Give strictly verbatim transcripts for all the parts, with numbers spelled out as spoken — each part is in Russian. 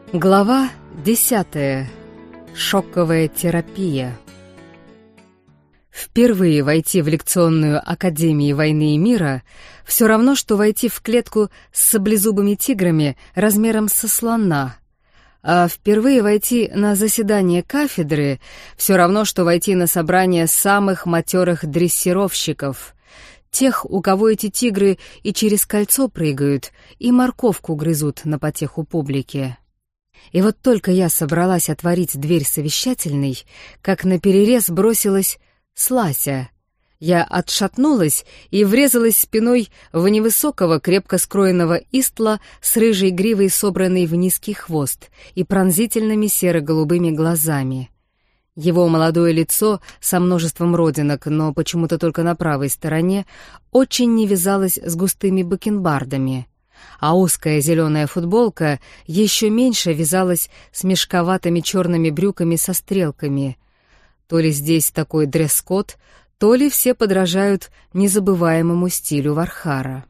Глава десятая. Шоковая терапия. Впервые войти в лекционную Академию войны и мира все равно, что войти в клетку с саблезубыми тиграми размером со слона. А впервые войти на заседание кафедры все равно, что войти на собрание самых матерых дрессировщиков. Тех, у кого эти тигры и через кольцо прыгают, и морковку грызут на потеху публики. И вот только я собралась отворить дверь совещательной, как наперерез бросилась Слася. Я отшатнулась и врезалась спиной в невысокого, крепко скроенного истла с рыжей гривой, собранной в низкий хвост, и пронзительными серо-голубыми глазами. Его молодое лицо со множеством родинок, но почему-то только на правой стороне, очень не вязалось с густыми бакенбардами, а узкая зеленая футболка еще меньше вязалась с мешковатыми черными брюками со стрелками. То ли здесь такой дресс-код, то ли все подражают незабываемому стилю Вархара.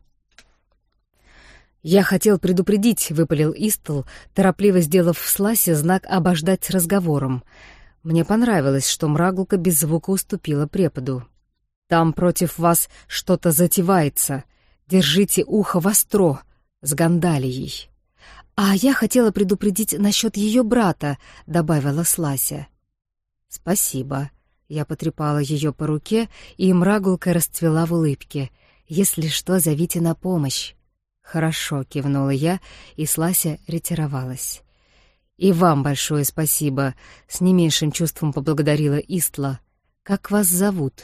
«Я хотел предупредить», — выпалил Истл, торопливо сделав в Сласе знак «обождать с разговором». Мне понравилось, что Мрагулка без звука уступила преподу. «Там против вас что-то затевается. Держите ухо востро, с Гандалией». «А я хотела предупредить насчет ее брата», — добавила Слася. «Спасибо». Я потрепала ее по руке, и Мрагулка расцвела в улыбке. «Если что, зовите на помощь». «Хорошо», — кивнула я, и Слася ретировалась. «И вам большое спасибо», — с не меньшим чувством поблагодарила Истла. «Как вас зовут?»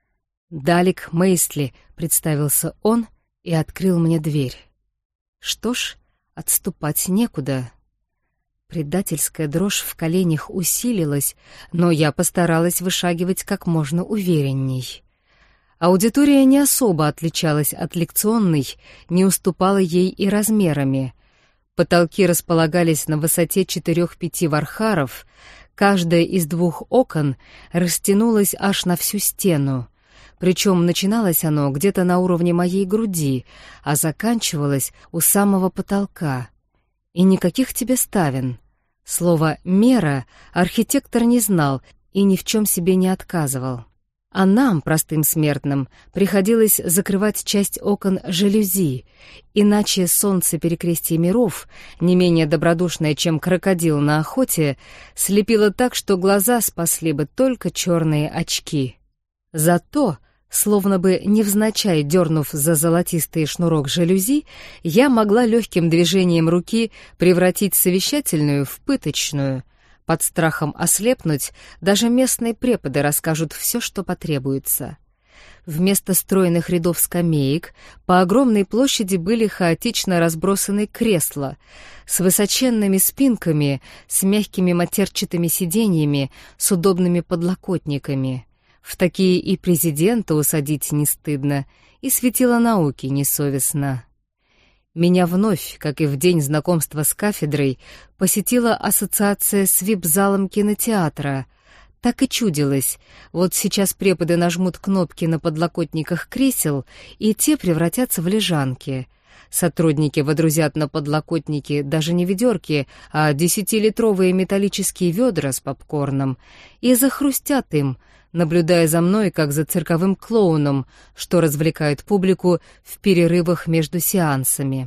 «Далик Мейсли», — представился он и открыл мне дверь. Что ж, отступать некуда. Предательская дрожь в коленях усилилась, но я постаралась вышагивать как можно уверенней. Аудитория не особо отличалась от лекционной, не уступала ей и размерами. Потолки располагались на высоте четырех-пяти вархаров, каждое из двух окон растянулось аж на всю стену. Причем начиналось оно где-то на уровне моей груди, а заканчивалось у самого потолка. И никаких тебе ставен. Слово «мера» архитектор не знал и ни в чем себе не отказывал. А нам, простым смертным, приходилось закрывать часть окон жалюзи, иначе солнце перекрестия миров, не менее добродушное, чем крокодил на охоте, слепило так, что глаза спасли бы только черные очки. Зато, словно бы невзначай дернув за золотистый шнурок жалюзи, я могла легким движением руки превратить совещательную в пыточную. Под страхом ослепнуть даже местные преподы расскажут все, что потребуется. Вместо стройных рядов скамеек по огромной площади были хаотично разбросаны кресла с высоченными спинками, с мягкими матерчатыми сиденьями, с удобными подлокотниками. В такие и президента усадить не стыдно, и светило науки несовестно. Меня вновь, как и в день знакомства с кафедрой, посетила ассоциация с вип-залом кинотеатра. Так и чудилось. Вот сейчас преподы нажмут кнопки на подлокотниках кресел, и те превратятся в лежанки. Сотрудники водрузят на подлокотники даже не ведерки, а десятилитровые металлические ведра с попкорном, и захрустят им, наблюдая за мной, как за цирковым клоуном, что развлекает публику в перерывах между сеансами.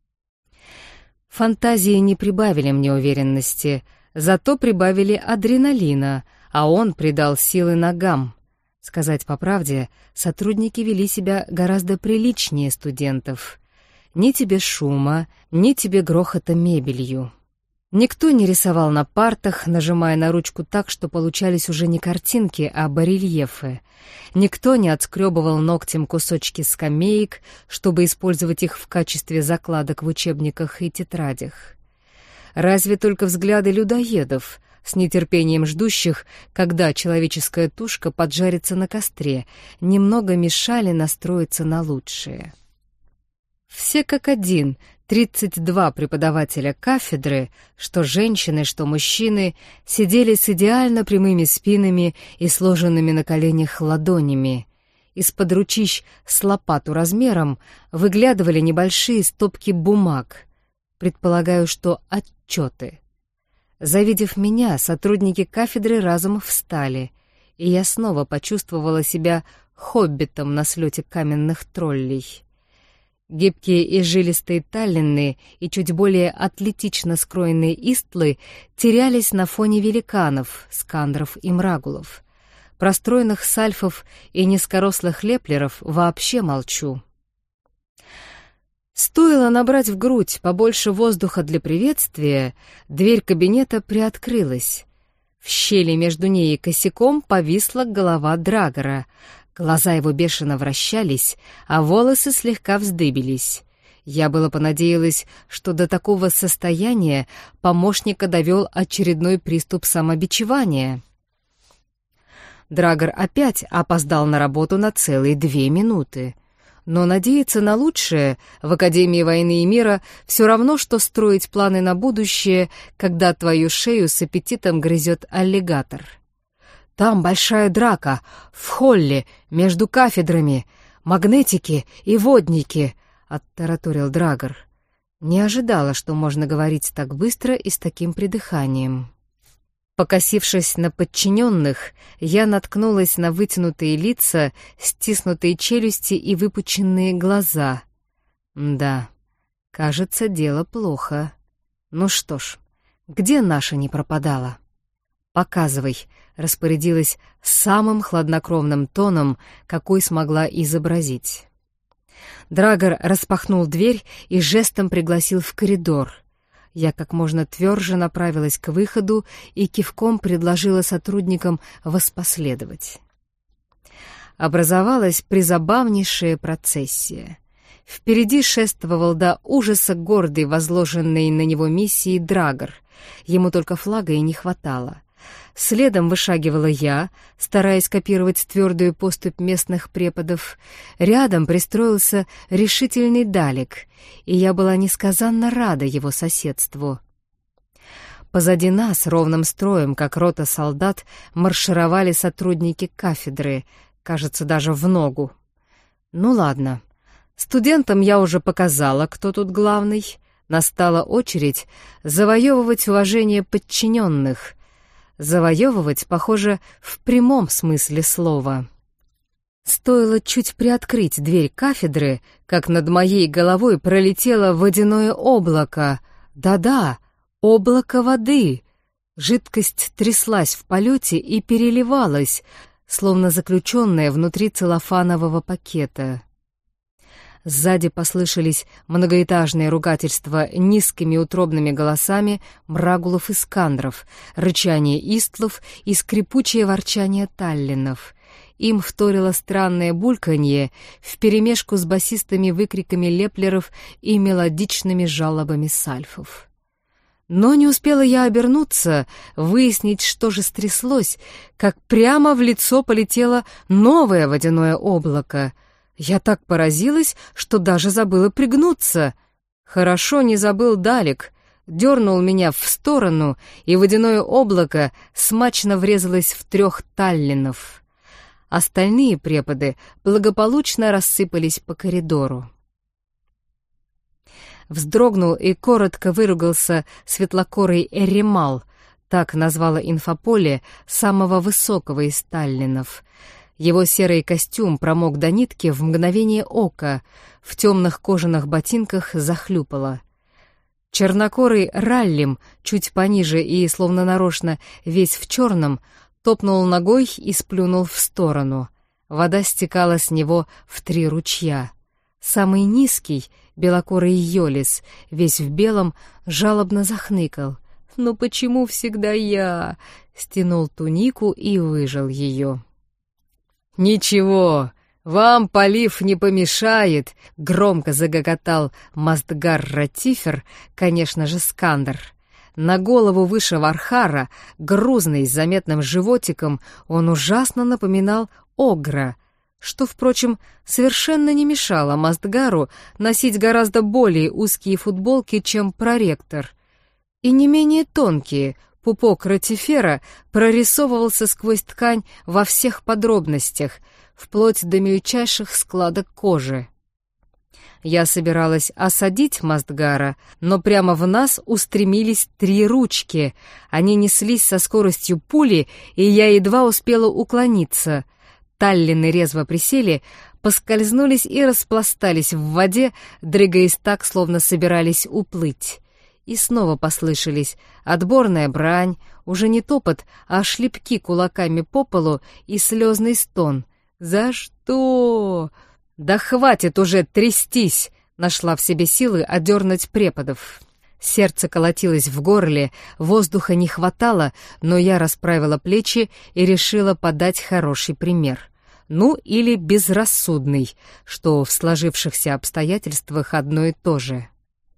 Фантазии не прибавили мне уверенности, зато прибавили адреналина, а он придал силы ногам. Сказать по правде, сотрудники вели себя гораздо приличнее студентов. Ни тебе шума, ни тебе грохота мебелью. Никто не рисовал на партах, нажимая на ручку так, что получались уже не картинки, а барельефы. Никто не отскребывал ногтем кусочки скамеек, чтобы использовать их в качестве закладок в учебниках и тетрадях. Разве только взгляды людоедов, с нетерпением ждущих, когда человеческая тушка поджарится на костре, немного мешали настроиться на лучшее. Все как один, тридцать два преподавателя кафедры, что женщины, что мужчины, сидели с идеально прямыми спинами и сложенными на коленях ладонями. Из-под ручищ с лопату размером выглядывали небольшие стопки бумаг. Предполагаю, что отчеты. Завидев меня, сотрудники кафедры разом встали, и я снова почувствовала себя хоббитом на слете каменных троллей. Гибкие и жилистые таллины и чуть более атлетично скроенные истлы терялись на фоне великанов, скандров и мрагулов. Про стройных сальфов и низкорослых леплеров вообще молчу. Стоило набрать в грудь побольше воздуха для приветствия, дверь кабинета приоткрылась. В щели между ней и косяком повисла голова Драгора. Глаза его бешено вращались, а волосы слегка вздыбились. Я было понадеялась, что до такого состояния помощника довел очередной приступ самобичевания. Драгор опять опоздал на работу на целые две минуты. Но надеяться на лучшее в Академии войны и мира все равно, что строить планы на будущее, когда твою шею с аппетитом грызет аллигатор. «Там большая драка, в холле, между кафедрами, магнетики и водники», — оттараторил Драгор. Не ожидала, что можно говорить так быстро и с таким придыханием. Покосившись на подчиненных, я наткнулась на вытянутые лица, стиснутые челюсти и выпученные глаза. Да, кажется, дело плохо. Ну что ж, где наша не пропадала? «Показывай», — распорядилась самым хладнокровным тоном, какой смогла изобразить. Драгор распахнул дверь и жестом пригласил в коридор. Я как можно тверже направилась к выходу и кивком предложила сотрудникам воспоследовать. Образовалась призабавнейшая процессия. Впереди шествовал до ужаса гордый возложенный на него миссией Драгор. Ему только флага и не хватало. Следом вышагивала я, стараясь копировать твердую поступь местных преподов. Рядом пристроился решительный Далек, и я была несказанно рада его соседству. Позади нас, ровным строем, как рота солдат, маршировали сотрудники кафедры, кажется, даже в ногу. Ну ладно, студентам я уже показала, кто тут главный. Настала очередь завоевывать уважение подчиненных. Завоевывать, похоже, в прямом смысле слова. Стоило чуть приоткрыть дверь кафедры, как над моей головой пролетело водяное облако. Да-да, облако воды. Жидкость тряслась в полете и переливалась, словно заключенная внутри целлофанового пакета. Сзади послышались многоэтажные ругательства низкими утробными голосами мрагулов и скандров, рычание истлов и скрипучее ворчание таллинов. Им вторило странное бульканье вперемешку с басистыми выкриками леплеров и мелодичными жалобами сальфов. Но не успела я обернуться, выяснить, что же стряслось, как прямо в лицо полетело новое водяное облако. Я так поразилась, что даже забыла пригнуться. Хорошо не забыл Далек, дернул меня в сторону, и водяное облако смачно врезалось в трех таллинов. Остальные преподы благополучно рассыпались по коридору. Вздрогнул и коротко выругался светлокорый Эримал, так назвала инфополе самого высокого из таллинов. Его серый костюм промок до нитки в мгновение ока, в темных кожаных ботинках захлюпало. Чернокорый Раллим, чуть пониже и, словно нарочно, весь в черном, топнул ногой и сплюнул в сторону. Вода стекала с него в три ручья. Самый низкий, белокорый Йолис, весь в белом, жалобно захныкал. «Ну почему всегда я?» — стянул тунику и выжал ее. «Ничего, вам полив не помешает», — громко загоготал Мастгар Ратифер, конечно же, Скандер. На голову выше Вархара, грузный, с заметным животиком, он ужасно напоминал огра, что, впрочем, совершенно не мешало Мастгару носить гораздо более узкие футболки, чем проректор, и не менее тонкие. Пупок Ратифера прорисовывался сквозь ткань во всех подробностях, вплоть до мельчайших складок кожи. Я собиралась осадить Мастгара, но прямо в нас устремились три ручки. Они неслись со скоростью пули, и я едва успела уклониться. Таллины резво присели, поскользнулись и распластались в воде, дрыгаясь так, словно собирались уплыть. И снова послышались отборная брань, уже не топот, а шлепки кулаками по полу и слезный стон. «За что?» «Да хватит уже трястись!» — нашла в себе силы одернуть преподов. Сердце колотилось в горле, воздуха не хватало, но я расправила плечи и решила подать хороший пример. Ну, или безрассудный, что в сложившихся обстоятельствах одно и то же.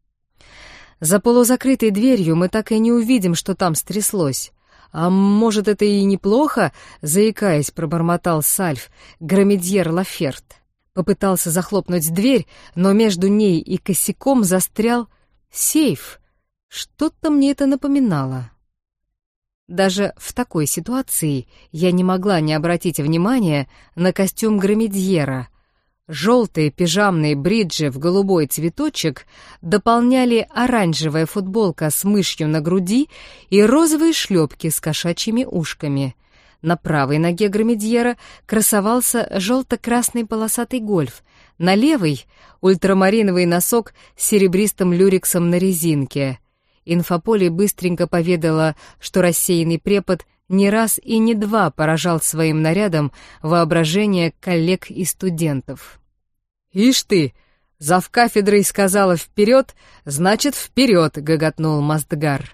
За полузакрытой дверью мы так и не увидим, что там стряслось. «А может, это и неплохо?» — заикаясь, пробормотал Сальф, громадьер Лаферт. Попытался захлопнуть дверь, но между ней и косяком застрял сейф. Что-то мне это напоминало. Даже в такой ситуации я не могла не обратить внимания на костюм громадьера. Желтые пижамные бриджи в голубой цветочек дополняли оранжевая футболка с мышью на груди и розовые шлепки с кошачьими ушками. На правой ноге громадьера красовался желто-красный полосатый гольф, на левой — ультрамариновый носок с серебристым люрексом на резинке. Инфополе быстренько поведала, что рассеянный препод не раз и не два поражал своим нарядом воображение коллег и студентов. «Ишь ты! Завкафедрой сказала «вперед», значит «вперед», — гоготнул Мастгар.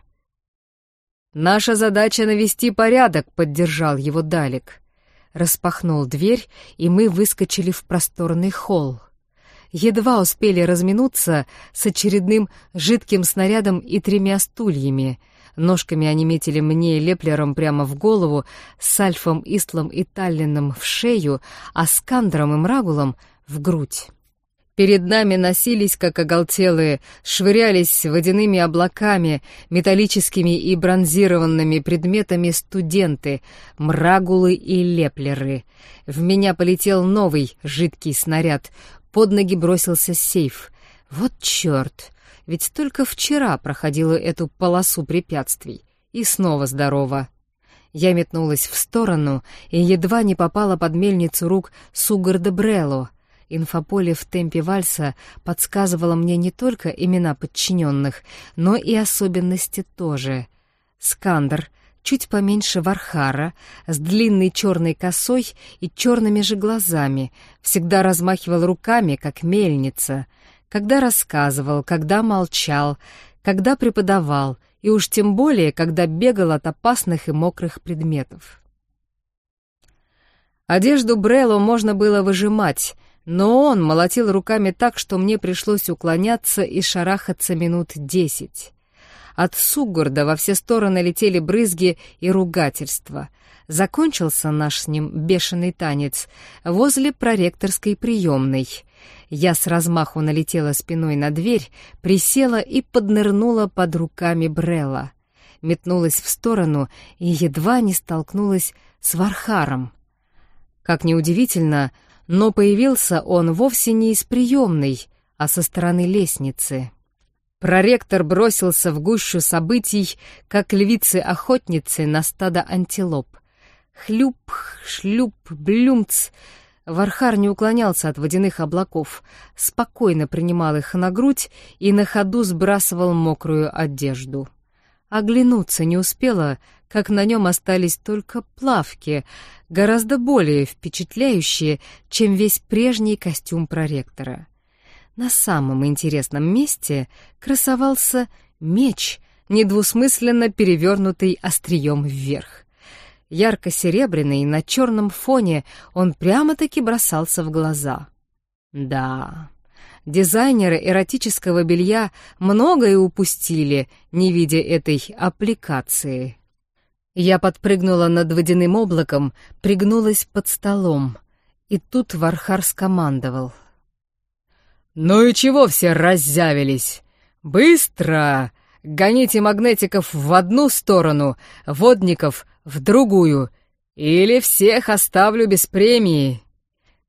«Наша задача — навести порядок», — поддержал его Далек. Распахнул дверь, и мы выскочили в просторный холл. Едва успели разминуться с очередным жидким снарядом и тремя стульями. Ножками они метили мне и Леплером прямо в голову, с Альфом, Истлом и Таллином в шею, а с Кандром и Мрагулом в грудь. Перед нами носились, как оголтелые, швырялись водяными облаками, металлическими и бронзированными предметами студенты, Мрагулы и Леплеры. В меня полетел новый жидкий снаряд, под ноги бросился сейф. Вот черт! Ведь только вчера проходила эту полосу препятствий. И снова здорово. Я метнулась в сторону и едва не попала под мельницу рук Сугарда Брелло. Инфополе в темпе вальса подсказывало мне не только имена подчиненных, но и особенности тоже. Скандер, чуть поменьше Вархара, с длинной черной косой и черными же глазами, всегда размахивал руками, как мельница, когда рассказывал, когда молчал, когда преподавал, и уж тем более, когда бегал от опасных и мокрых предметов. Одежду Брелло можно было выжимать, но он молотил руками так, что мне пришлось уклоняться и шарахаться минут десять. От Сугурда во все стороны летели брызги и ругательства. Закончился наш с ним бешеный танец возле проректорской приемной. Я с размаху налетела спиной на дверь, присела и поднырнула под руками Брелла. Метнулась в сторону и едва не столкнулась с Вархаром. Как ни удивительно, но появился он вовсе не из приемной, а со стороны лестницы. Проректор бросился в гущу событий, как львицы-охотницы на стадо антилоп. Хлюп, шлюп, блюмц. Вархар не уклонялся от водяных облаков, спокойно принимал их на грудь и на ходу сбрасывал мокрую одежду. Оглянуться не успела, как на нем остались только плавки, гораздо более впечатляющие, чем весь прежний костюм проректора. На самом интересном месте красовался меч, недвусмысленно перевернутый острием вверх. Ярко-серебряный, на черном фоне он прямо-таки бросался в глаза. Да, дизайнеры эротического белья многое упустили, не видя этой аппликации. Я подпрыгнула над водяным облаком, пригнулась под столом, и тут Вархар скомандовал. «Ну и чего все раззявились? Быстро! Гоните магнетиков в одну сторону, водников — в другую, или всех оставлю без премии!»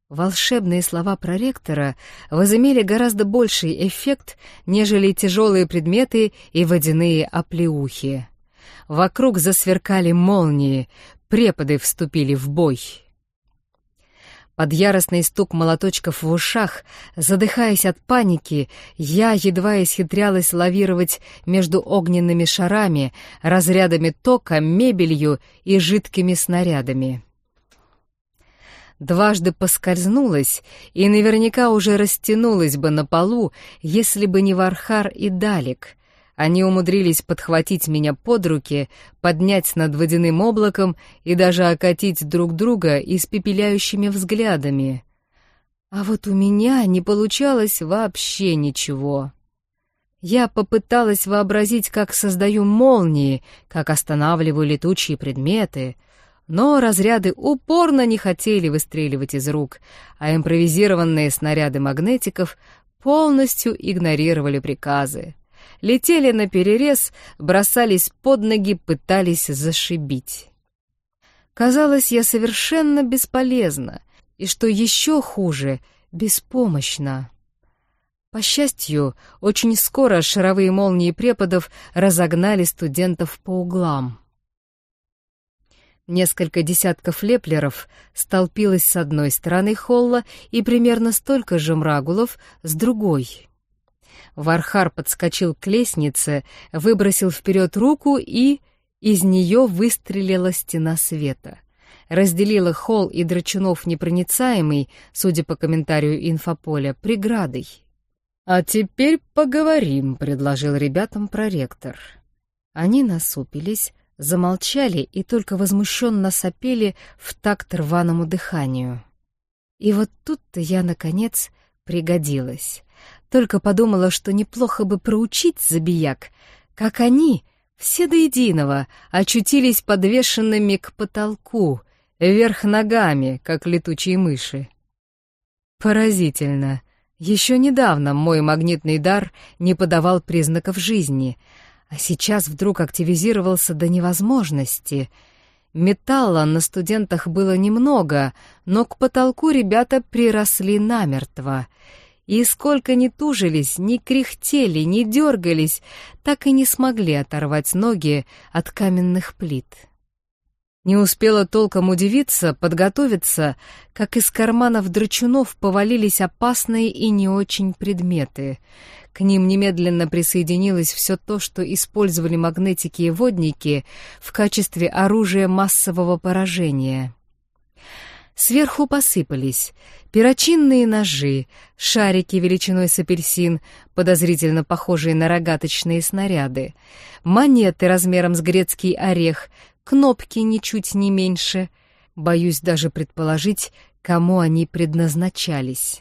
Волшебные слова проректора возымели гораздо больший эффект, нежели тяжелые предметы и водяные оплеухи. Вокруг засверкали молнии, преподы вступили в бой. Под яростный стук молоточков в ушах, задыхаясь от паники, я едва исхитрялась лавировать между огненными шарами, разрядами тока, мебелью и жидкими снарядами. Дважды поскользнулась и наверняка уже растянулась бы на полу, если бы не Вархар и Далек. Они умудрились подхватить меня под руки, поднять над водяным облаком и даже окатить друг друга испепеляющими взглядами. А вот у меня не получалось вообще ничего. Я попыталась вообразить, как создаю молнии, как останавливаю летучие предметы, но разряды упорно не хотели выстреливать из рук, а импровизированные снаряды магнетиков полностью игнорировали приказы. Летели наперерез, бросались под ноги, пытались зашибить. Казалось, я совершенно бесполезна, и, что еще хуже, беспомощна. По счастью, очень скоро шаровые молнии преподов разогнали студентов по углам. Несколько десятков леплеров столпилось с одной стороны холла и примерно столько же мрагулов с другой. Вархар подскочил к лестнице, выбросил вперед руку, и из нее выстрелила стена света. Разделила холл и драчунов непроницаемый, судя по комментарию инфополя, преградой. «А теперь поговорим», — предложил ребятам проректор. Они насупились, замолчали и только возмущенно сопели в такт рваному дыханию. И вот тут-то я, наконец, пригодилась. Только подумала, что неплохо бы проучить забияк, как они, все до единого, очутились подвешенными к потолку, вверх ногами, как летучие мыши. Поразительно. Еще недавно мой магнитный дар не подавал признаков жизни, а сейчас вдруг активизировался до невозможности. Металла на студентах было немного, но к потолку ребята приросли намертво. И сколько ни тужились, ни кряхтели, ни дергались, так и не смогли оторвать ноги от каменных плит. Не успела толком удивиться, подготовиться, как из карманов драчунов повалились опасные и не очень предметы. К ним немедленно присоединилось все то, что использовали магнетики и водники в качестве оружия массового поражения. Сверху посыпались перочинные ножи, шарики величиной с апельсин, подозрительно похожие на рогаточные снаряды, монеты размером с грецкий орех, кнопки ничуть не меньше. Боюсь даже предположить, кому они предназначались.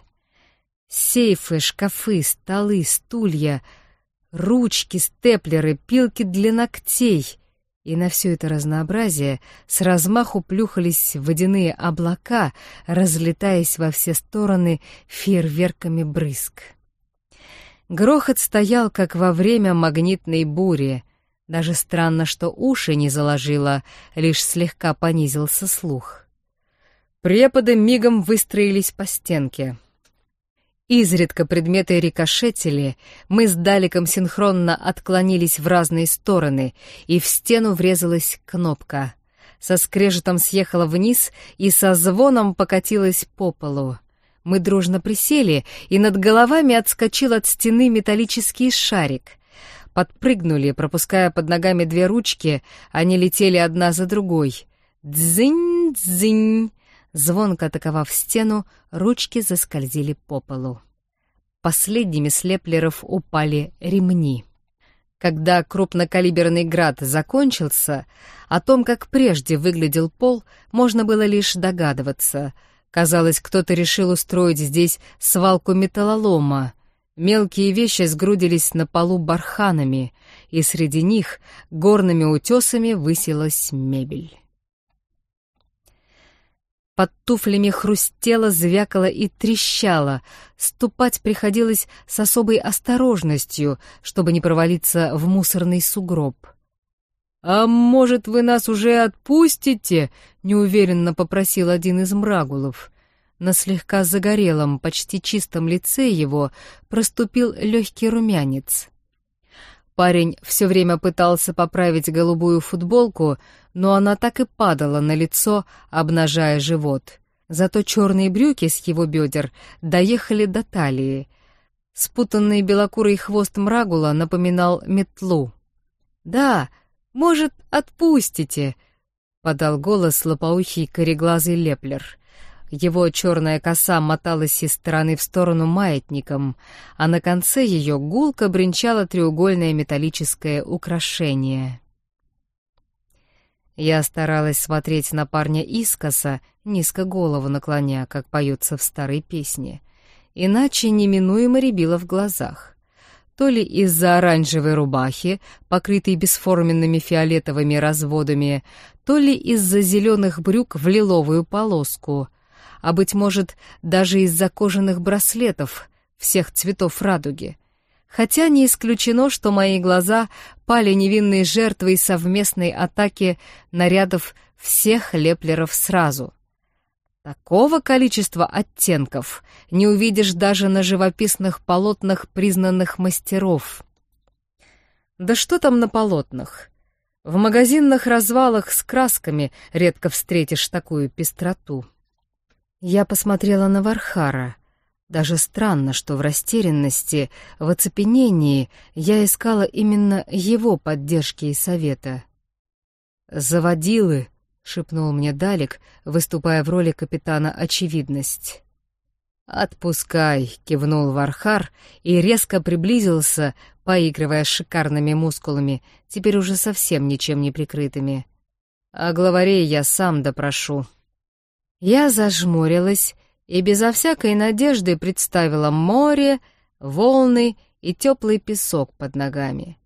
Сейфы, шкафы, столы, стулья, ручки, степлеры, пилки для ногтей. И на все это разнообразие с размаху плюхались водяные облака, разлетаясь во все стороны фейерверками брызг. Грохот стоял, как во время магнитной бури. Даже странно, что уши не заложило, лишь слегка понизился слух. Преподы мигом выстроились по стенке. Изредка предметы рикошетили, мы с Далеком синхронно отклонились в разные стороны, и в стену врезалась кнопка. Со скрежетом съехала вниз и со звоном покатилась по полу. Мы дружно присели, и над головами отскочил от стены металлический шарик. Подпрыгнули, пропуская под ногами две ручки, они летели одна за другой. Дзынь-дзынь! Звонко атаковав стену, ручки заскользили по полу. Последними с леплеров упали ремни. Когда крупнокалиберный град закончился, о том, как прежде выглядел пол, можно было лишь догадываться. Казалось, кто-то решил устроить здесь свалку металлолома. Мелкие вещи сгрудились на полу барханами, и среди них горными утесами высилась мебель. Под туфлями хрустело, звякало и трещало. Ступать приходилось с особой осторожностью, чтобы не провалиться в мусорный сугроб. «А может, вы нас уже отпустите?» — неуверенно попросил один из мрагулов. На слегка загорелом, почти чистом лице его проступил легкий румянец. Парень все время пытался поправить голубую футболку, но она так и падала на лицо, обнажая живот. Зато черные брюки с его бедер доехали до талии. Спутанный белокурый хвост мрагула напоминал метлу. «Да, может, отпустите?» — подал голос лопоухий кореглазый Леплер. Его черная коса моталась из стороны в сторону маятником, а на конце ее гулко бренчало треугольное металлическое украшение. Я старалась смотреть на парня искоса, низко голову наклоня, как поется в старой песне, иначе неминуемо рябило в глазах. То ли из-за оранжевой рубахи, покрытой бесформенными фиолетовыми разводами, то ли из-за зеленых брюк в лиловую полоску, а, быть может, даже из-за кожаных браслетов всех цветов радуги. Хотя не исключено, что мои глаза пали невинной жертвой совместной атаки нарядов всех леплеров сразу. Такого количества оттенков не увидишь даже на живописных полотнах признанных мастеров. Да что там на полотнах? В магазинных развалах с красками редко встретишь такую пестроту. Я посмотрела на Вархара. Даже странно, что в растерянности, в оцепенении я искала именно его поддержки и совета. «Заводилы», — шепнул мне Далек, выступая в роли капитана Очевидность. «Отпускай», — кивнул Вархар и резко приблизился, поигрывая с шикарными мускулами, теперь уже совсем ничем не прикрытыми. «А главарей я сам допрошу». Я зажмурилась и безо всякой надежды представила море, волны и теплый песок под ногами.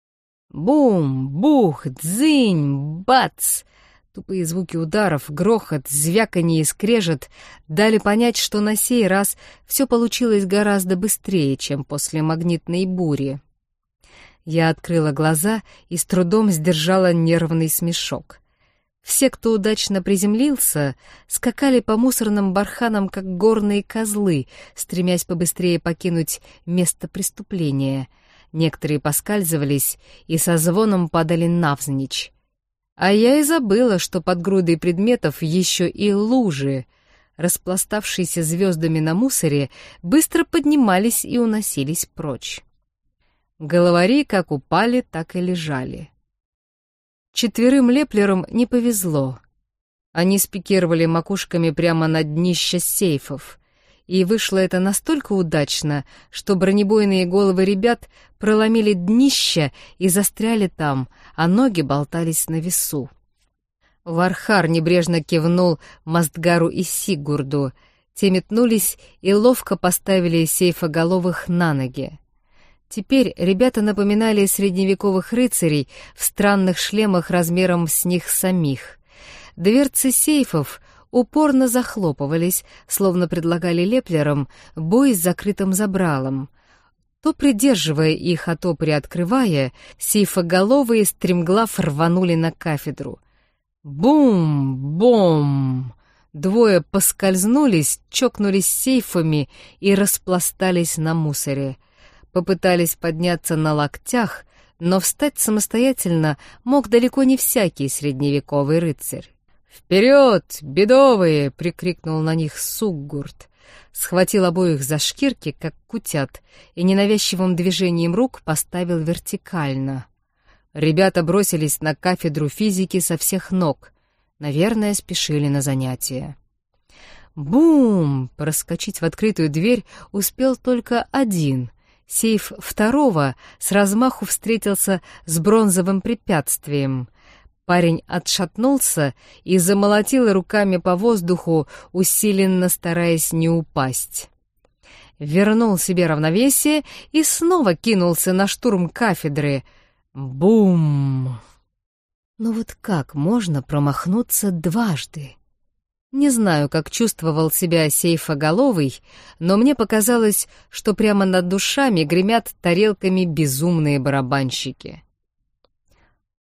Бум, бух, дзынь, бац! Тупые звуки ударов, грохот, звяканье и скрежет дали понять, что на сей раз все получилось гораздо быстрее, чем после магнитной бури. Я открыла глаза и с трудом сдержала нервный смешок. Все, кто удачно приземлился, скакали по мусорным барханам, как горные козлы, стремясь побыстрее покинуть место преступления. Некоторые поскальзывались и со звоном падали навзничь. А я и забыла, что под грудой предметов еще и лужи. Распластавшиеся звездами на мусоре, быстро поднимались и уносились прочь. Головари как упали, так и лежали. Четверым леплерам не повезло. Они спикировали макушками прямо на днище сейфов, и вышло это настолько удачно, что бронебойные головы ребят проломили днище и застряли там, а ноги болтались на весу. Вархар небрежно кивнул Мастгару и Сигурду. Те метнулись и ловко поставили сейфоголовых на ноги. Теперь ребята напоминали средневековых рыцарей в странных шлемах размером с них самих. Дверцы сейфов упорно захлопывались, словно предлагали леплерам бой с закрытым забралом. То придерживая их, а то приоткрывая, сейфоголовые стремглав рванули на кафедру. Бум-бум! Двое поскользнулись, чокнулись сейфами и распластались на мусоре. Попытались подняться на локтях, но встать самостоятельно мог далеко не всякий средневековый рыцарь. «Вперед, бедовые!» — прикрикнул на них Суггурт. Схватил обоих за шкирки, как кутят, и ненавязчивым движением рук поставил вертикально. Ребята бросились на кафедру физики со всех ног. Наверное, спешили на занятия. Бум! Проскочить в открытую дверь успел только один — Сейф второго с размаху встретился с бронзовым препятствием. Парень отшатнулся и замолотил руками по воздуху, усиленно стараясь не упасть. Вернул себе равновесие и снова кинулся на штурм кафедры. Бум! Ну вот как можно промахнуться дважды? Не знаю, как чувствовал себя сейфоголовый, но мне показалось, что прямо над душами гремят тарелками безумные барабанщики.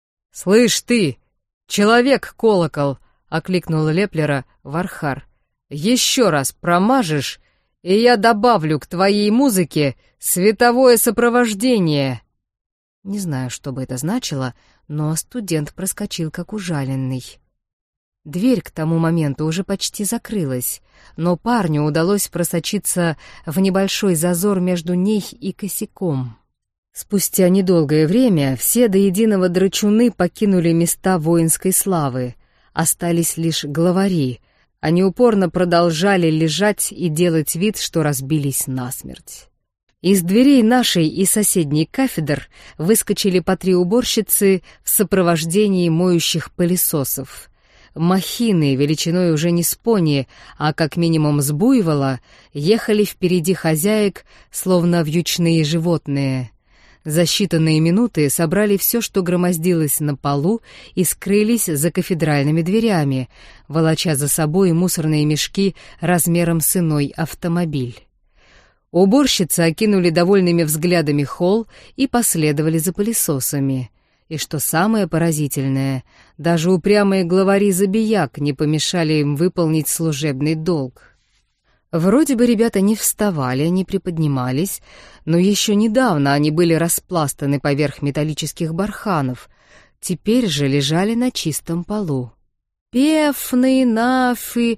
«Слышь ты, человек-колокол!» — окликнул Леплера Вархар. Еще раз промажешь, и я добавлю к твоей музыке световое сопровождение». Не знаю, что бы это значило, но студент проскочил как ужаленный. Дверь к тому моменту уже почти закрылась, но парню удалось просочиться в небольшой зазор между ней и косяком. Спустя недолгое время все до единого драчуны покинули места воинской славы. Остались лишь главари. Они упорно продолжали лежать и делать вид, что разбились насмерть. Из дверей нашей и соседней кафедр выскочили по три уборщицы в сопровождении моющих пылесосов. Махины, величиной уже не с пони, а как минимум с буйвола, ехали впереди хозяек, словно вьючные животные. За считанные минуты собрали все, что громоздилось на полу, и скрылись за кафедральными дверями, волоча за собой мусорные мешки размером с иной автомобиль. Уборщицы окинули довольными взглядами холл и последовали за пылесосами. И что самое поразительное, даже упрямые главари забияк не помешали им выполнить служебный долг. Вроде бы ребята не вставали, не приподнимались, но еще недавно они были распластаны поверх металлических барханов, теперь же лежали на чистом полу. «Пефны, нафы,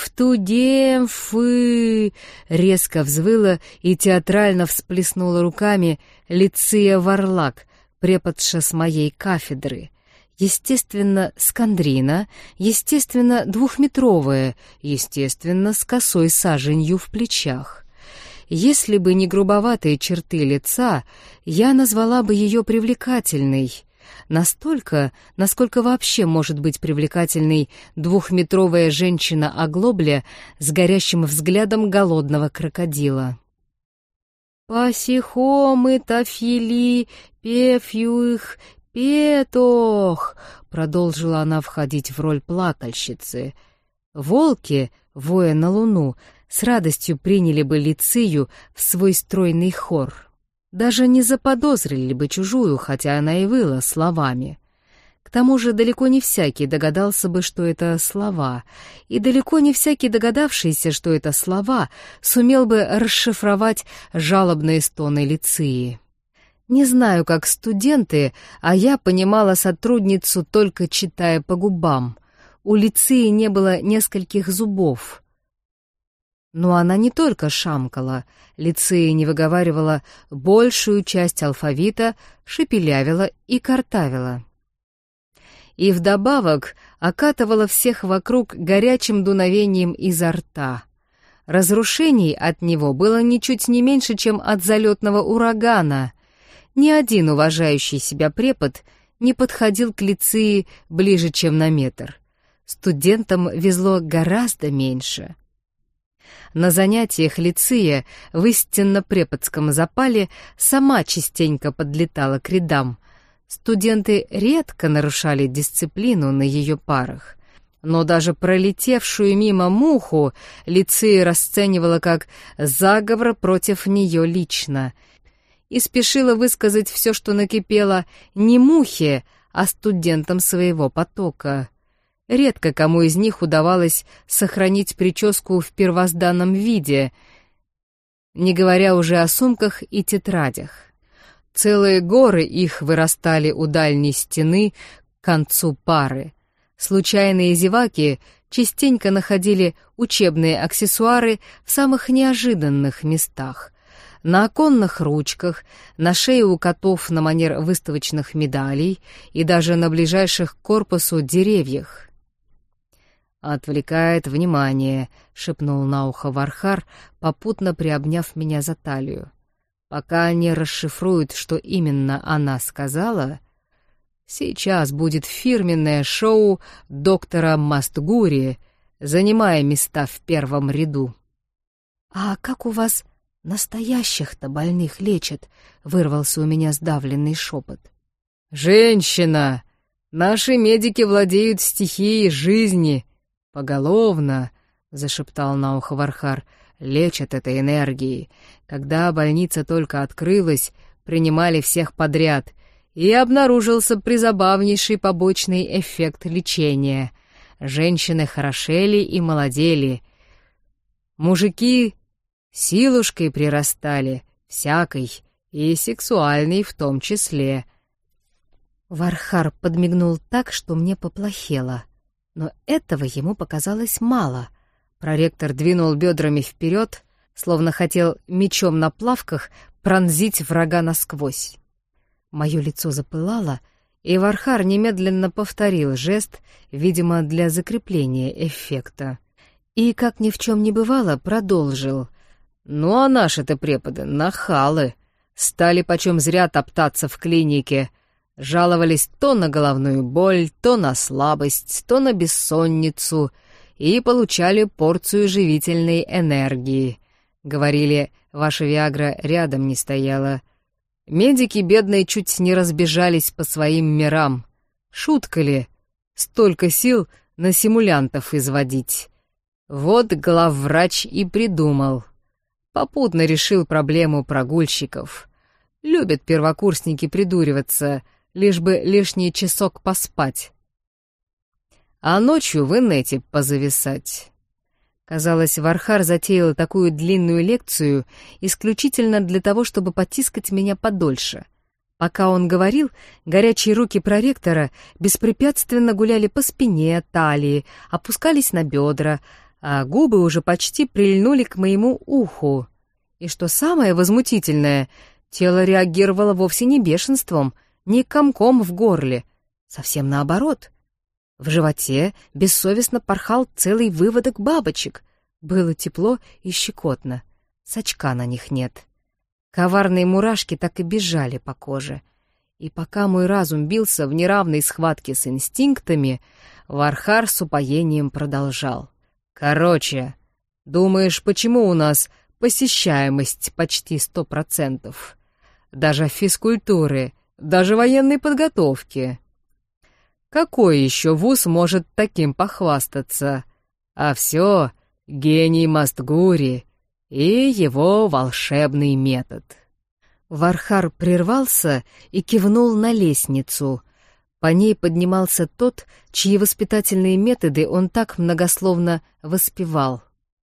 втудемфы!» резко взвыла и театрально всплеснула руками Лиция Варлак, преподша с моей кафедры. Естественно, скандрина, естественно, двухметровая, естественно, с косой саженью в плечах. Если бы не грубоватые черты лица, я назвала бы ее привлекательной. Настолько, насколько вообще может быть привлекательной двухметровая женщина-оглобля с горящим взглядом голодного крокодила. «Пасихомы тафили, пефюх, петох», — продолжила она входить в роль плакальщицы. Волки, воя на луну, с радостью приняли бы Лицию в свой стройный хор. Даже не заподозрили бы чужую, хотя она и выла словами. К тому же далеко не всякий догадался бы, что это слова, и далеко не всякий догадавшийся, что это слова, сумел бы расшифровать жалобные стоны Лиции. Не знаю, как студенты, а я понимала сотрудницу, только читая по губам. У Лиции не было нескольких зубов. Но она не только шамкала, Лиция не выговаривала большую часть алфавита, шепелявила и картавила. И вдобавок окатывала всех вокруг горячим дуновением изо рта. Разрушений от него было ничуть не меньше, чем от залетного урагана. Ни один уважающий себя препод не подходил к Лиции ближе, чем на метр. Студентам везло гораздо меньше. На занятиях Лиция в истинно преподском запале сама частенько подлетала к рядам. Студенты редко нарушали дисциплину на ее парах, но даже пролетевшую мимо муху Лиция расценивала как заговор против нее лично и спешила высказать все, что накипело, не мухе, а студентам своего потока. Редко кому из них удавалось сохранить прическу в первозданном виде, не говоря уже о сумках и тетрадях. Целые горы их вырастали у дальней стены к концу пары. Случайные зеваки частенько находили учебные аксессуары в самых неожиданных местах. На оконных ручках, на шее у котов на манер выставочных медалей и даже на ближайших к корпусу деревьях. «Отвлекает внимание», — шепнул на ухо Вархар, попутно приобняв меня за талию. «Пока не расшифруют, что именно она сказала, сейчас будет фирменное шоу доктора Мастгури, занимая места в первом ряду». «А как у вас настоящих-то больных лечат?» — вырвался у меня сдавленный шепот. «Женщина! Наши медики владеют стихией жизни. Поголовно», — зашептал на ухо Вархар, — «лечат этой энергией. Когда больница только открылась, принимали всех подряд, и обнаружился призабавнейший побочный эффект лечения. Женщины хорошели и молодели. Мужики силушкой прирастали, всякой, и сексуальной в том числе». Вархар подмигнул так, что мне поплохело. Но этого ему показалось мало. Проректор двинул бедрами вперед, словно хотел мечом на плавках пронзить врага насквозь. Мое лицо запылало, и Вархар немедленно повторил жест, видимо, для закрепления эффекта. И, как ни в чем не бывало, продолжил. «Ну а наши-то преподы нахалы. Стали почем зря топтаться в клинике. Жаловались то на головную боль, то на слабость, то на бессонницу и получали порцию живительной энергии. Говорили, ваша Виагра рядом не стояла. Медики бедные чуть не разбежались по своим мирам. Шутка ли? Столько сил на симулянтов изводить. Вот главврач и придумал. Попутно решил проблему прогульщиков. Любят первокурсники придуриваться, лишь бы лишний часок поспать. А ночью в инете позависать. Казалось, Вархар затеял такую длинную лекцию исключительно для того, чтобы потискать меня подольше. Пока он говорил, горячие руки проректора беспрепятственно гуляли по спине, талии, опускались на бедра, а губы уже почти прильнули к моему уху. И что самое возмутительное, тело реагировало вовсе не бешенством, не комком в горле, совсем наоборот. В животе бессовестно порхал целый выводок бабочек. Было тепло и щекотно, сачка на них нет. Коварные мурашки так и бежали по коже. И пока мой разум бился в неравной схватке с инстинктами, Вархар с упоением продолжал. «Короче, думаешь, почему у нас посещаемость почти сто процентов? Даже физкультуры, даже военной подготовки. Какой еще вуз может таким похвастаться? А все гений Мастгури и его волшебный метод». Вархар прервался и кивнул на лестницу. По ней поднимался тот, чьи воспитательные методы он так многословно воспевал.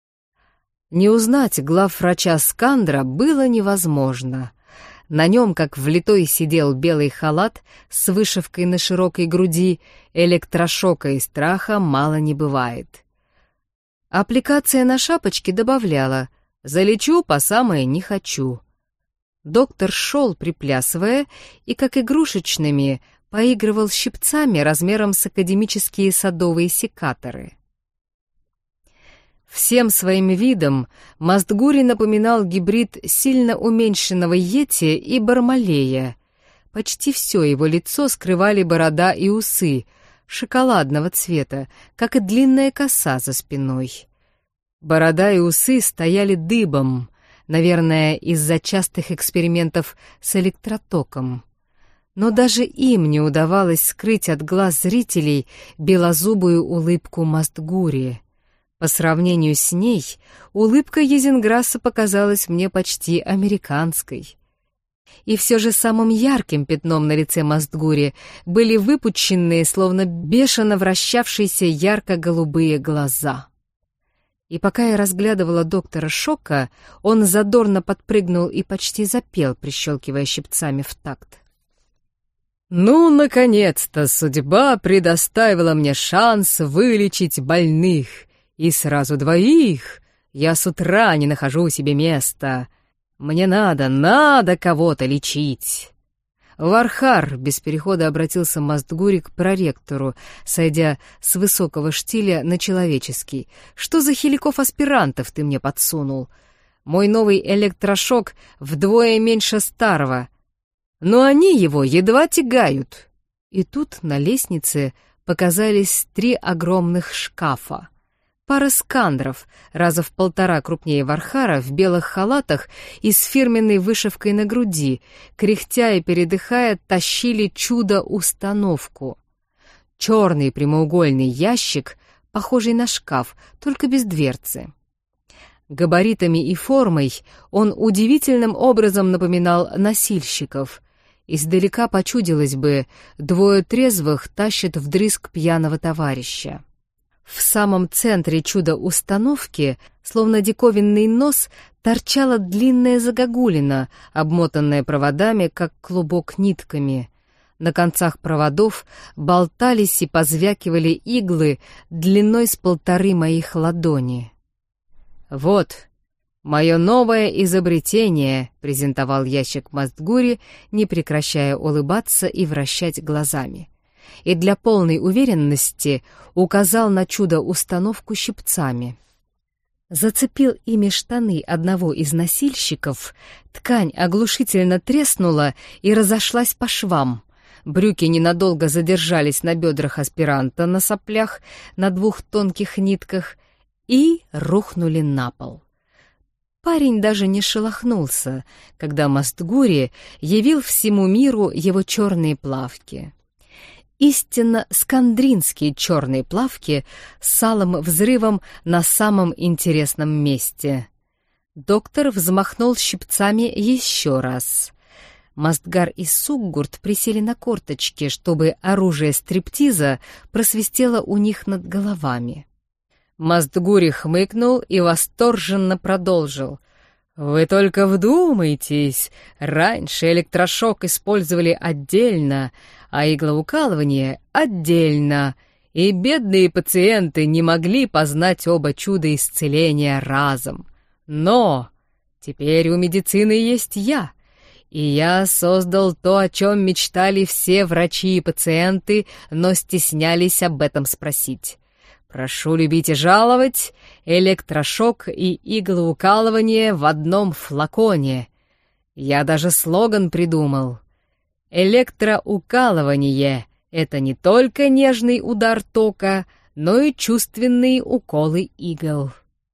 Не узнать главврача Скандра было невозможно. На нем, как влитой, сидел белый халат с вышивкой на широкой груди, электрошока и страха мало не бывает. Аппликация на шапочке добавляла «залечу по самое не хочу». Доктор шел, приплясывая, и, как игрушечными, поигрывал щипцами размером с академические садовые секаторы. Всем своим видом Мастгури напоминал гибрид сильно уменьшенного йети и бармалея. Почти все его лицо скрывали борода и усы, шоколадного цвета, как и длинная коса за спиной. Борода и усы стояли дыбом, наверное, из-за частых экспериментов с электротоком. Но даже им не удавалось скрыть от глаз зрителей белозубую улыбку Мастгури. По сравнению с ней, улыбка Езенграсса показалась мне почти американской. И все же самым ярким пятном на лице Мастгури были выпученные, словно бешено вращавшиеся ярко-голубые глаза. И пока я разглядывала доктора Шока, он задорно подпрыгнул и почти запел, прищелкивая щипцами в такт. «Ну, наконец-то судьба предоставила мне шанс вылечить больных, и сразу двоих. Я с утра не нахожу себе места. Мне надо, надо кого-то лечить». Вархар без перехода обратился Мастгури к проректору, сойдя с высокого штиля на человеческий. «Что за хиликов аспирантов ты мне подсунул? Мой новый электрошок вдвое меньше старого. Но они его едва тягают». И тут на лестнице показались три огромных шкафа. Пара скандров, раза в полтора крупнее Вархара, в белых халатах и с фирменной вышивкой на груди, кряхтя и передыхая, тащили чудо-установку. Черный прямоугольный ящик, похожий на шкаф, только без дверцы. Габаритами и формой он удивительным образом напоминал носильщиков. Издалека почудилось бы, двое трезвых тащат вдрызг пьяного товарища. В самом центре чудо-установки, словно диковинный нос, торчала длинная загогулина, обмотанная проводами, как клубок нитками. На концах проводов болтались и позвякивали иглы длиной с полторы моих ладони. «Вот, мое новое изобретение», — презентовал ящик Мастгури, не прекращая улыбаться и вращать глазами. И для полной уверенности указал на чудо-установку щипцами. Зацепил ими штаны одного из носильщиков, ткань оглушительно треснула и разошлась по швам. Брюки ненадолго задержались на бедрах аспиранта на соплях, на двух тонких нитках, и рухнули на пол. Парень даже не шелохнулся, когда Мастгури явил всему миру его черные плавки. Истинно скандринские черные плавки с алым взрывом на самом интересном месте. Доктор взмахнул щипцами еще раз. Мастгар и Суггурт присели на корточки, чтобы оружие стриптиза просвистело у них над головами. Мастгури хмыкнул и восторженно продолжил. «Вы только вдумайтесь, раньше электрошок использовали отдельно, а иглоукалывание отдельно, и бедные пациенты не могли познать оба чуда исцеления разом. Но теперь у медицины есть я, и я создал то, о чем мечтали все врачи и пациенты, но стеснялись об этом спросить. Прошу любить и жаловать, электрошок и иглоукалывание в одном флаконе. Я даже слоган придумал. Электроукалывание — это не только нежный удар тока, но и чувственные уколы игл.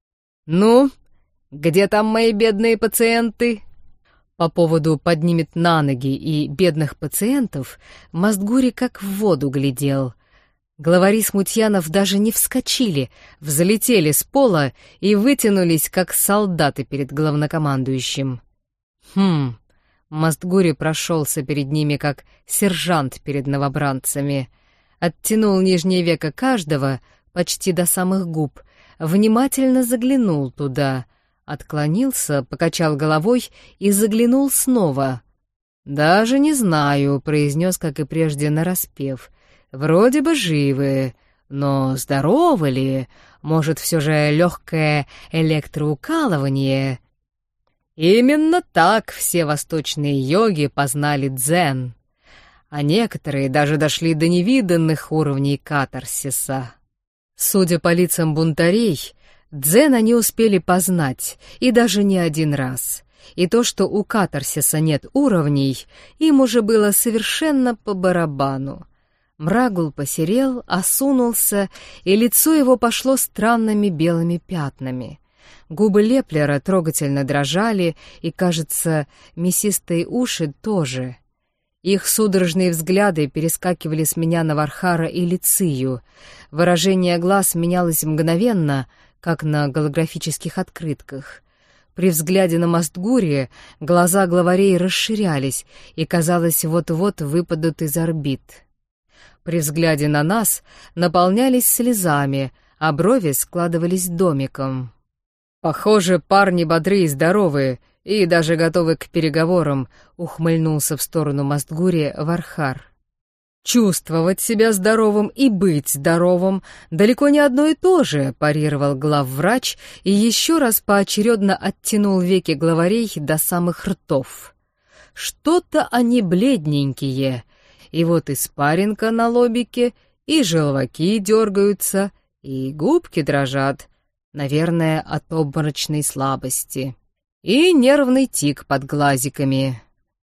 Ну, где там мои бедные пациенты? По поводу «поднимет на ноги» и «бедных пациентов» Мастгури как в воду глядел. Главари смутьянов даже не вскочили, взлетели с пола и вытянулись, как солдаты перед главнокомандующим. Хм, Мастгури прошелся перед ними, как сержант перед новобранцами. Оттянул нижнее веко каждого, почти до самых губ, внимательно заглянул туда, отклонился, покачал головой и заглянул снова. «Даже не знаю», — произнес, как и прежде, нараспев. «Вроде бы живы, но здоровы ли? Может, все же легкое электроукалывание?» Именно так все восточные йоги познали дзен, а некоторые даже дошли до невиданных уровней катарсиса. Судя по лицам бунтарей, дзен они успели познать, и даже не один раз. И то, что у катарсиса нет уровней, им уже было совершенно по барабану. Мрагул посерел, осунулся, и лицо его пошло странными белыми пятнами. Губы Леплера трогательно дрожали, и, кажется, мясистые уши тоже. Их судорожные взгляды перескакивали с меня на Вархара и Лицию. Выражение глаз менялось мгновенно, как на голографических открытках. При взгляде на Мастгури глаза главарей расширялись и, казалось, вот-вот выпадут из орбит. При взгляде на нас наполнялись слезами, а брови складывались домиком. «Похоже, парни бодрые и здоровые, и даже готовы к переговорам», — ухмыльнулся в сторону Мастгури Вархар. «Чувствовать себя здоровым и быть здоровым далеко не одно и то же», — парировал главврач и еще раз поочередно оттянул веки главарей до самых ртов. «Что-то они бледненькие, и вот испаринка на лобике, и желваки дергаются, и губки дрожат, наверное, от обморочной слабости, и нервный тик под глазиками.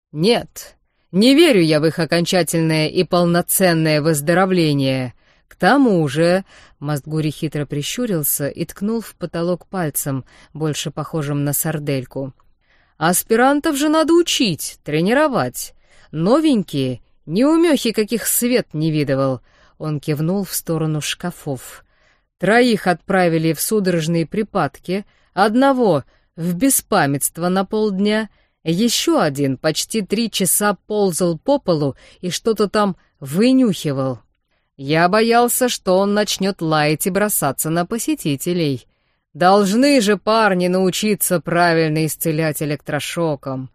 Нет, не верю я в их окончательное и полноценное выздоровление. К тому же...» Мастгури хитро прищурился и ткнул в потолок пальцем, больше похожим на сардельку. «Аспирантов же надо учить, тренировать. Новенькие, неумехи, каких свет не видывал». Он кивнул в сторону шкафов. «Троих отправили в судорожные припадки, одного в беспамятство на полдня, еще один почти три часа ползал по полу и что-то там вынюхивал. Я боялся, что он начнет лаять и бросаться на посетителей. Должны же парни научиться правильно исцелять электрошоком.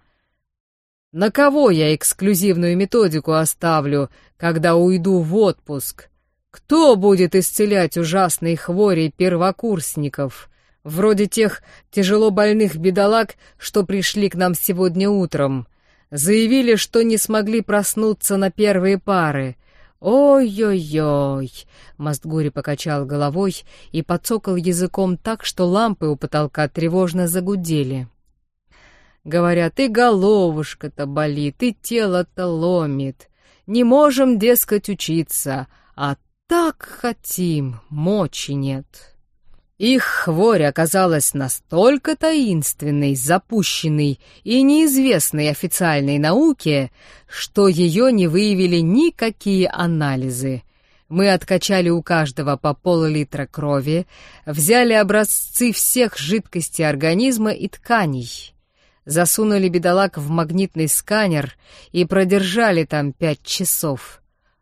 На кого я эксклюзивную методику оставлю, когда уйду в отпуск? Кто будет исцелять ужасные хвори первокурсников, вроде тех тяжело больных бедолаг, что пришли к нам сегодня утром? Заявили, что не смогли проснуться на первые пары. «Ой-ой-ой!» — Мастгури покачал головой и подцокал языком так, что лампы у потолка тревожно загудели. Говорят, и головушка-то болит, и тело-то ломит. Не можем, дескать, учиться, а так хотим, мочи нет. Их хворь оказалась настолько таинственной, запущенной и неизвестной официальной науке, что ее не выявили никакие анализы. Мы откачали у каждого по пол-литра крови, взяли образцы всех жидкостей организма и тканей, засунули бедолаг в магнитный сканер и продержали там пять часов.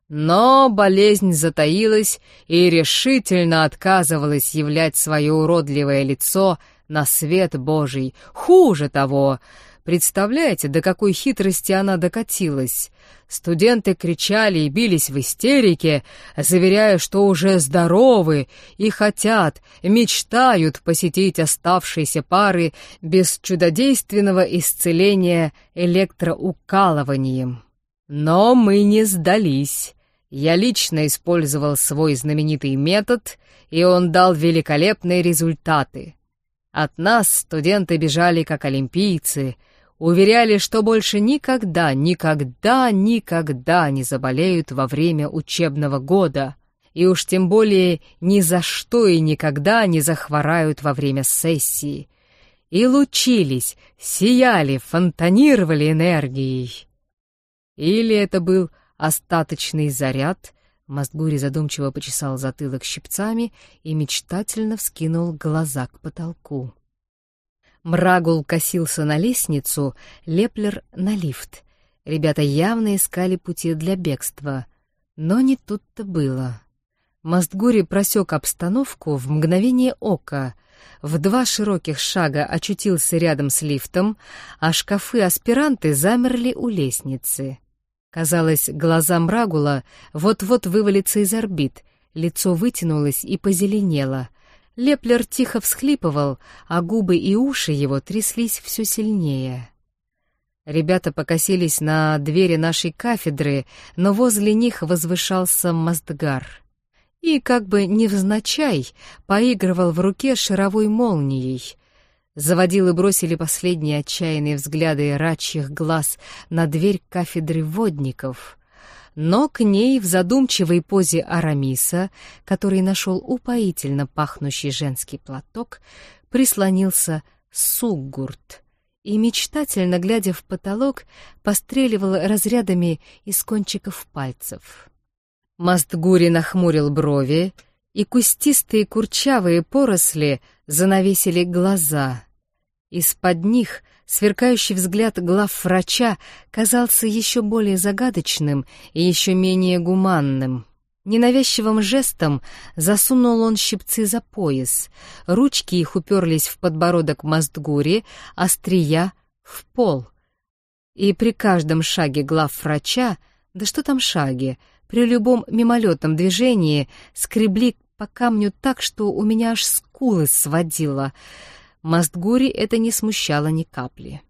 Но болезнь затаилась и решительно отказывалась являть свое уродливое лицо на свет Божий. Хуже того, представляете, до какой хитрости она докатилась? Студенты кричали и бились в истерике, заверяя, что уже здоровы и хотят, мечтают посетить оставшиеся пары без чудодейственного исцеления электроукалыванием. Но мы не сдались. Я лично использовал свой знаменитый метод, и он дал великолепные результаты. От нас студенты бежали как олимпийцы, уверяли, что больше никогда, никогда, никогда не заболеют во время учебного года, и уж тем более ни за что и никогда не захворают во время сессии. И лучились, сияли, фонтанировали энергией. Или это был остаточный заряд? Мастгури задумчиво почесал затылок щипцами и мечтательно вскинул глаза к потолку. Мрагул косился на лестницу, Леплер — на лифт. Ребята явно искали пути для бегства. Но не тут-то было. Мастгури просек обстановку в мгновение ока. В два широких шага очутился рядом с лифтом, а шкафы-аспиранты замерли у лестницы. Казалось, глаза Мрагула вот-вот вывалятся из орбит, лицо вытянулось и позеленело. Леплер тихо всхлипывал, а губы и уши его тряслись все сильнее. Ребята покосились на двери нашей кафедры, но возле них возвышался Мастгар. И, как бы невзначай, поигрывал в руке шаровой молнией. Заводилы бросили последние отчаянные взгляды рачьих глаз на дверь кафедры водников. Но к ней в задумчивой позе Арамиса, который нашел упоительно пахнущий женский платок, прислонился Суггурт и, мечтательно глядя в потолок, постреливал разрядами из кончиков пальцев. Мастгури нахмурил брови, и кустистые курчавые поросли занавесили глаза. Из-под них сверкающий взгляд главврача казался еще более загадочным и еще менее гуманным. Ненавязчивым жестом засунул он щипцы за пояс, ручки их уперлись в подбородок Мастгури, острия — в пол. И при каждом шаге главврача, да что там шаге, при любом мимолетном движении скребли по камню так, что у меня аж скулы сводило. Мастгури это не смущало ни капли.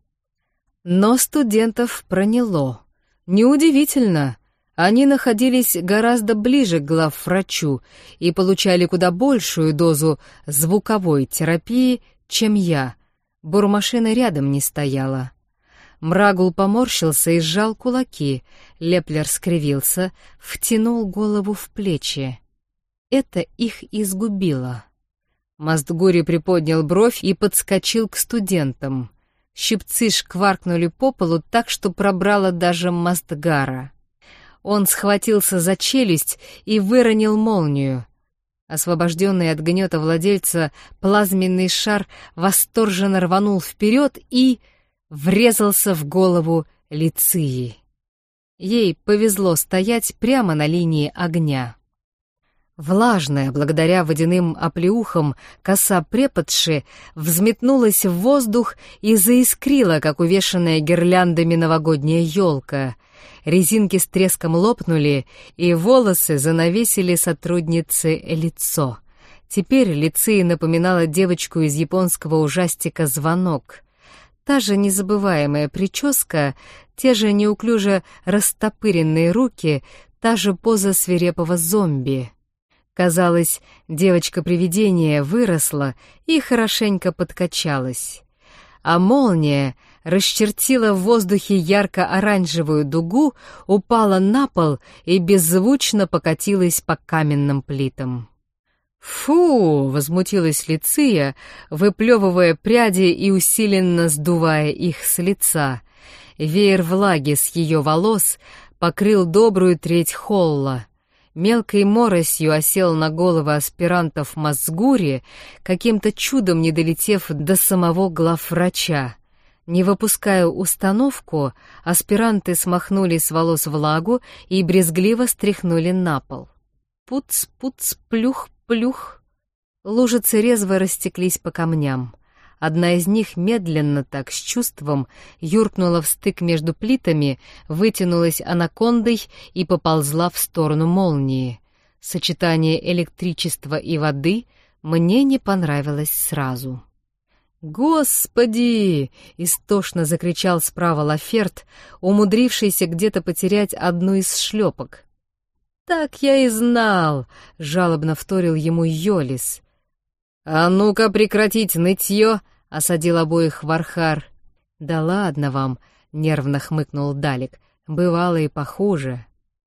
Но студентов проняло. Неудивительно. Они находились гораздо ближе к главврачу и получали куда большую дозу звуковой терапии, чем я. Бурмашина рядом не стояла. Мрагул поморщился и сжал кулаки. Леплер скривился, втянул голову в плечи. Это их изгубило. Мастгури приподнял бровь и подскочил к студентам. Щипцы шкваркнули по полу так, что пробрало даже Мастгара. Он схватился за челюсть и выронил молнию. Освобожденный от гнета владельца, плазменный шар восторженно рванул вперед и врезался в голову Лиции. Ей повезло стоять прямо на линии огня. Влажная, благодаря водяным оплеухам, коса преподши взметнулась в воздух и заискрила, как увешанная гирляндами новогодняя елка. Резинки с треском лопнули, и волосы занавесили сотруднице лицо. Теперь Лиция напоминала девочку из японского ужастика «Звонок». Та же незабываемая прическа, те же неуклюже растопыренные руки, та же поза свирепого зомби. Казалось, девочка-привидение выросла и хорошенько подкачалась. А молния расчертила в воздухе ярко-оранжевую дугу, упала на пол и беззвучно покатилась по каменным плитам. «Фу!» — возмутилась Лиция, выплевывая пряди и усиленно сдувая их с лица. Веер влаги с ее волос покрыл добрую треть холла. Мелкой моросью осел на головы аспирантов Мазгури, каким-то чудом не долетев до самого главврача. Не выпуская установку, аспиранты смахнули с волос влагу и брезгливо стряхнули на пол. Пуц-пуц, плюх-плюх. Лужицы резво растеклись по камням. Одна из них медленно так, с чувством, юркнула в стык между плитами, вытянулась анакондой и поползла в сторону молнии. Сочетание электричества и воды мне не понравилось сразу. «Господи!» — истошно закричал справа Лаферт, умудрившийся где-то потерять одну из шлепок. «Так я и знал!» — жалобно вторил ему Йолис. «А ну-ка прекратить нытье!» — осадил обоих Вархар. «Да ладно вам!» — нервно хмыкнул Далек. «Бывало и похуже».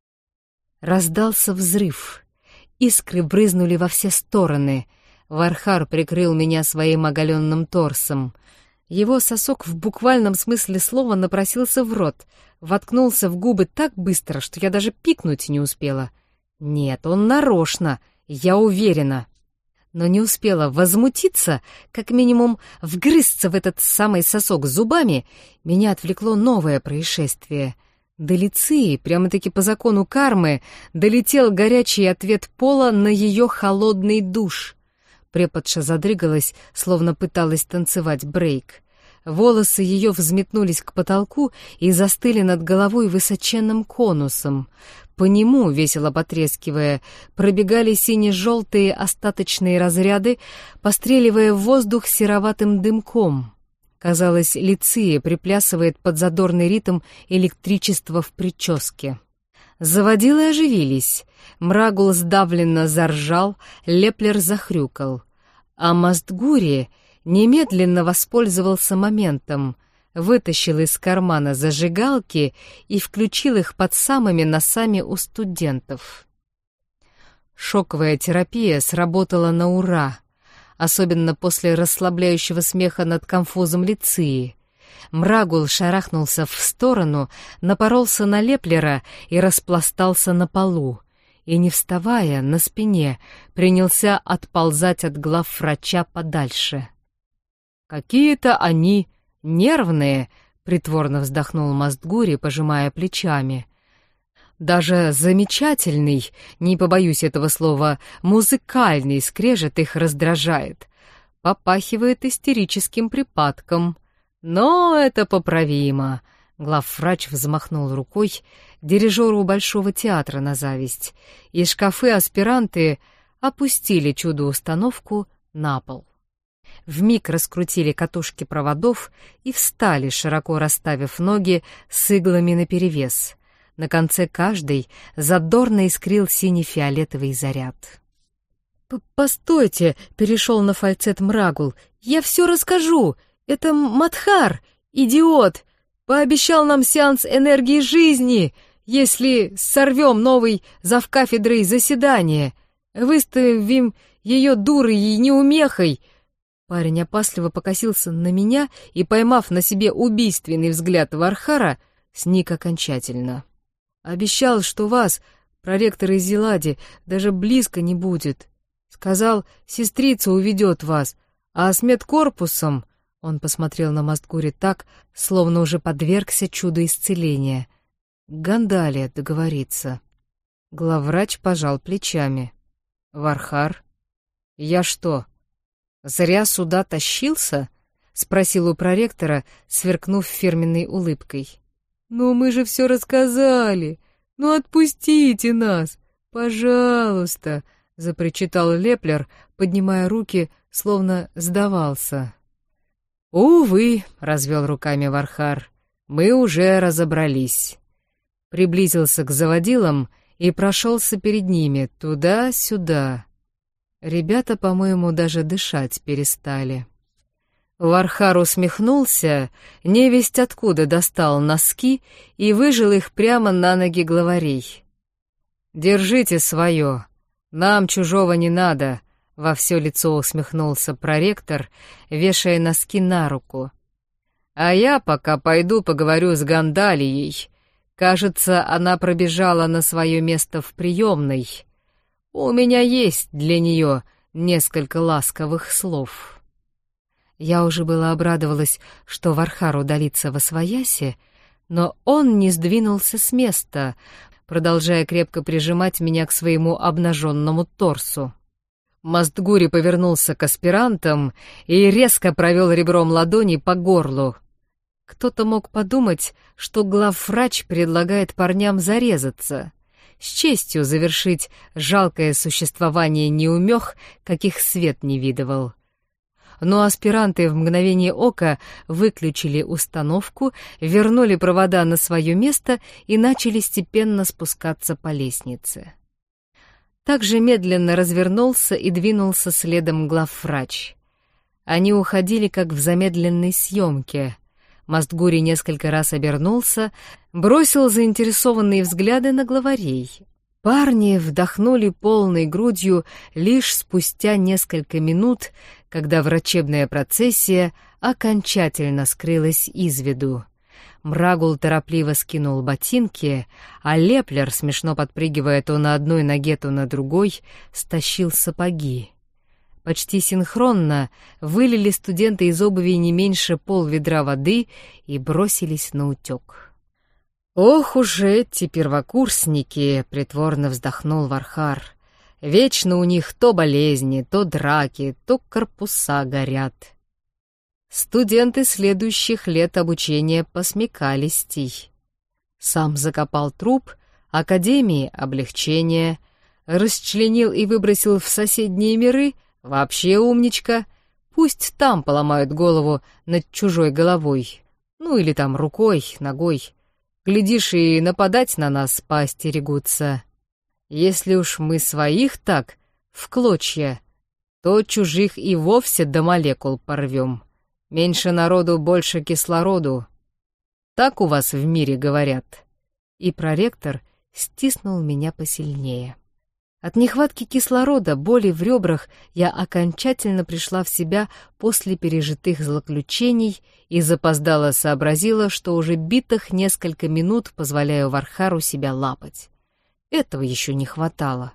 Раздался взрыв. Искры брызнули во все стороны. Вархар прикрыл меня своим оголенным торсом. Его сосок в буквальном смысле слова напросился в рот, воткнулся в губы так быстро, что я даже пикнуть не успела. Нет, он нарочно, я уверена. Но не успела возмутиться, как минимум вгрызться в этот самый сосок зубами, меня отвлекло новое происшествие. До Лиции, прямо-таки по закону кармы, долетел горячий ответ пола на ее холодный душ. Преподша задрыгалась, словно пыталась танцевать брейк. Волосы ее взметнулись к потолку и застыли над головой высоченным конусом. По нему, весело потрескивая, пробегали сине-желтые остаточные разряды, постреливая в воздух сероватым дымком. Казалось, Лиция приплясывает под задорный ритм электричества в прическе. Заводилы оживились. Мрагул сдавленно заржал, Леплер захрюкал. А Мастгури немедленно воспользовался моментом, вытащил из кармана зажигалки и включил их под самыми носами у студентов. Шоковая терапия сработала на ура, особенно после расслабляющего смеха над конфузом Лиции. Мрагул шарахнулся в сторону, напоролся на Леплера и распластался на полу, и, не вставая, на спине, принялся отползать от главврача подальше. «Какие-то они нервные», — притворно вздохнул Мастгури, пожимая плечами. «Даже замечательный, не побоюсь этого слова, музыкальный скрежет их раздражает. Попахивает истерическим припадком. Но это поправимо». Главврач взмахнул рукой дирижеру Большого театра на зависть, и шкафы-аспиранты опустили чудо-установку на пол. Вмиг раскрутили катушки проводов и встали, широко расставив ноги с иглами наперевес. На конце каждой задорно искрил сине-фиолетовый заряд. «Постойте!» — перешел на фальцет Мрагул. «Я все расскажу! Это Мадхар, идиот! Пообещал нам сеанс энергии жизни, если сорвем новый завкафедрой заседание, выставим ее дурой и неумехой». Парень опасливо покосился на меня и, поймав на себе убийственный взгляд Вархара, сник окончательно. «Обещал, что вас, проректора из Зелади, даже близко не будет. Сказал, сестрица уведет вас, а с медкорпусом...» Он посмотрел на Мастгури так, словно уже подвергся чуду исцеления. Гандалия договориться. Главврач пожал плечами. Вархар, я что, зря сюда тащился? Спросил у проректора, сверкнув фирменной улыбкой. «Ну мы же все рассказали! Ну отпустите нас! Пожалуйста!» — запричитал Леплер, поднимая руки, словно сдавался. «Увы», — развел руками Вархар, — «мы уже разобрались». Приблизился к заводилам и прошелся перед ними туда-сюда. Ребята, по-моему, даже дышать перестали. Вархар усмехнулся, невесть откуда достал носки и выжил их прямо на ноги главарей. «Держите свое, нам чужого не надо», — во все лицо усмехнулся проректор, вешая носки на руку. «А я пока пойду поговорю с Гандалией. Кажется, она пробежала на свое место в приемной. У меня есть для нее несколько ласковых слов». Я уже было обрадовалась, что Вархар удалится восвояси, но он не сдвинулся с места, продолжая крепко прижимать меня к своему обнаженному торсу. Мастгури повернулся к аспирантам и резко провел ребром ладони по горлу. Кто-то мог подумать, что главврач предлагает парням зарезаться, с честью завершить жалкое существование неумех, каких свет не видывал. Но аспиранты в мгновение ока выключили установку, вернули провода на свое место и начали степенно спускаться по лестнице. Также медленно развернулся и двинулся следом главврач. Они уходили как в замедленной съемке. Мастгури несколько раз обернулся, бросил заинтересованные взгляды на главарей. Парни вдохнули полной грудью лишь спустя несколько минут, когда врачебная процессия окончательно скрылась из виду. Мрагул торопливо скинул ботинки, а Леплер, смешно подпрыгивая то на одной ноге, то на другой, стащил сапоги. Почти синхронно вылили студенты из обуви не меньше полведра воды и бросились на утек. «Ох уж эти первокурсники!» — притворно вздохнул Вархар. «Вечно у них то болезни, то драки, то корпуса горят». Студенты следующих лет обучения посмекались. Сам закопал труп, академии — облегчение, расчленил и выбросил в соседние миры — вообще умничка, пусть там поломают голову над чужой головой, ну или там рукой, ногой. Глядишь, и нападать на нас поостерегутся. Если уж мы своих так, в клочья, то чужих и вовсе до молекул порвем. Меньше народу, больше кислороду. Так у вас в мире говорят. И проректор стиснул меня посильнее. От нехватки кислорода, боли в ребрах, я окончательно пришла в себя после пережитых злоключений и запоздало сообразила, что уже битых несколько минут позволяю Вархару себя лапать. Этого еще не хватало.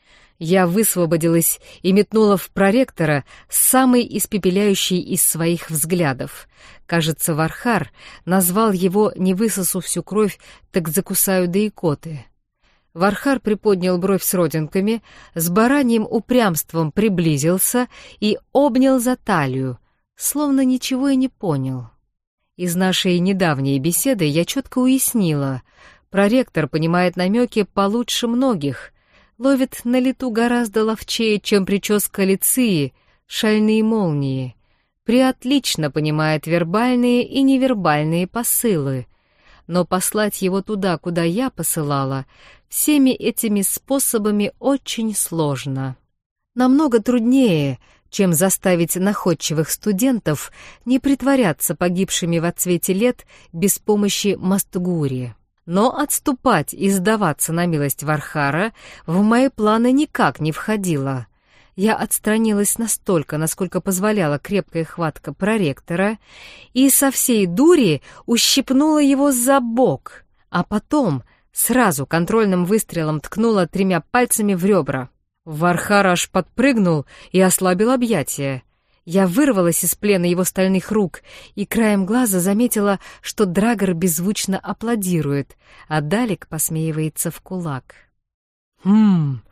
Я высвободилась и метнула в проректора самый испепеляющий из своих взглядов. Кажется, Вархар назвал его «не высосу всю кровь, так закусаю до икоты». Вархар приподнял бровь с родинками, с бараньим упрямством приблизился и обнял за талию, словно ничего и не понял. Из нашей недавней беседы я четко уяснила, проректор понимает намеки получше многих, ловит на лету гораздо ловчее, чем прическа Лиции, шальные молнии, преотлично понимает вербальные и невербальные посылы, но послать его туда, куда я посылала, всеми этими способами очень сложно. Намного труднее, чем заставить находчивых студентов не притворяться погибшими в отсвете лет без помощи Мастгури. Но отступать и сдаваться на милость Вархара в мои планы никак не входило. Я отстранилась настолько, насколько позволяла крепкая хватка проректора, и со всей дури ущипнула его за бок, а потом сразу контрольным выстрелом ткнула тремя пальцами в ребра. Вархар аж подпрыгнул и ослабил объятия. Я вырвалась из плена его стальных рук и краем глаза заметила, что Драгор беззвучно аплодирует, а Далек посмеивается в кулак. «Хм,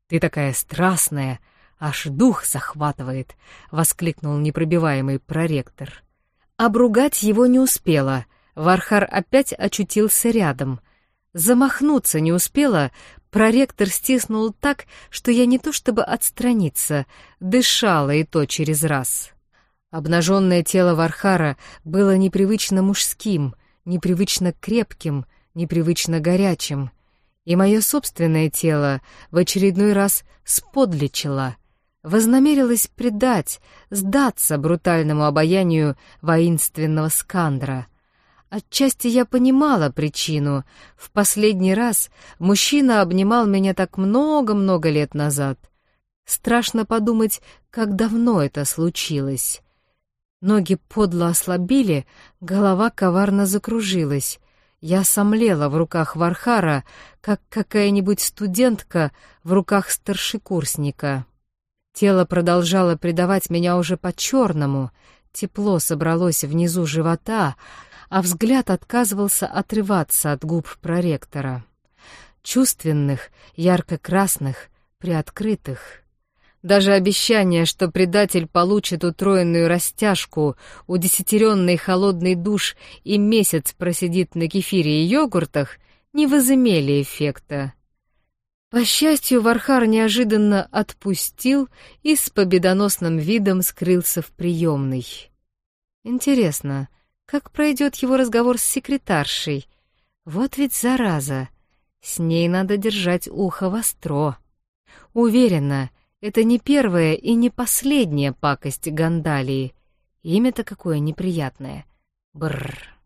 «Ты такая страстная, аж дух захватывает!» — воскликнул непробиваемый проректор. Обругать его не успела. Вархар опять очутился рядом. Замахнуться не успела, проректор стиснул так, что я не то чтобы отстраниться, дышала и то через раз. Обнаженное тело Вархара было непривычно мужским, непривычно крепким, непривычно горячим. И мое собственное тело в очередной раз сподличило, вознамерилось предать, сдаться брутальному обаянию воинственного Скандра. Отчасти я понимала причину. В последний раз мужчина обнимал меня так много-много лет назад. Страшно подумать, как давно это случилось. Ноги подло ослабили, голова коварно закружилась. Я сомлела в руках Вархара, как какая-нибудь студентка в руках старшекурсника. Тело продолжало предавать меня уже по-черному, тепло собралось внизу живота, а взгляд отказывался отрываться от губ проректора. Чувственных, ярко-красных, приоткрытых. Даже обещание, что предатель получит утроенную растяжку, удесятеренный холодный душ и месяц просидит на кефире и йогуртах, не возымели эффекта. По счастью, Вархар неожиданно отпустил и с победоносным видом скрылся в приемной. Интересно, как пройдет его разговор с секретаршей? Вот ведь зараза! С ней надо держать ухо востро. Уверена, это не первая и не последняя пакость Гандалии. Имя-то какое неприятное. Бррр.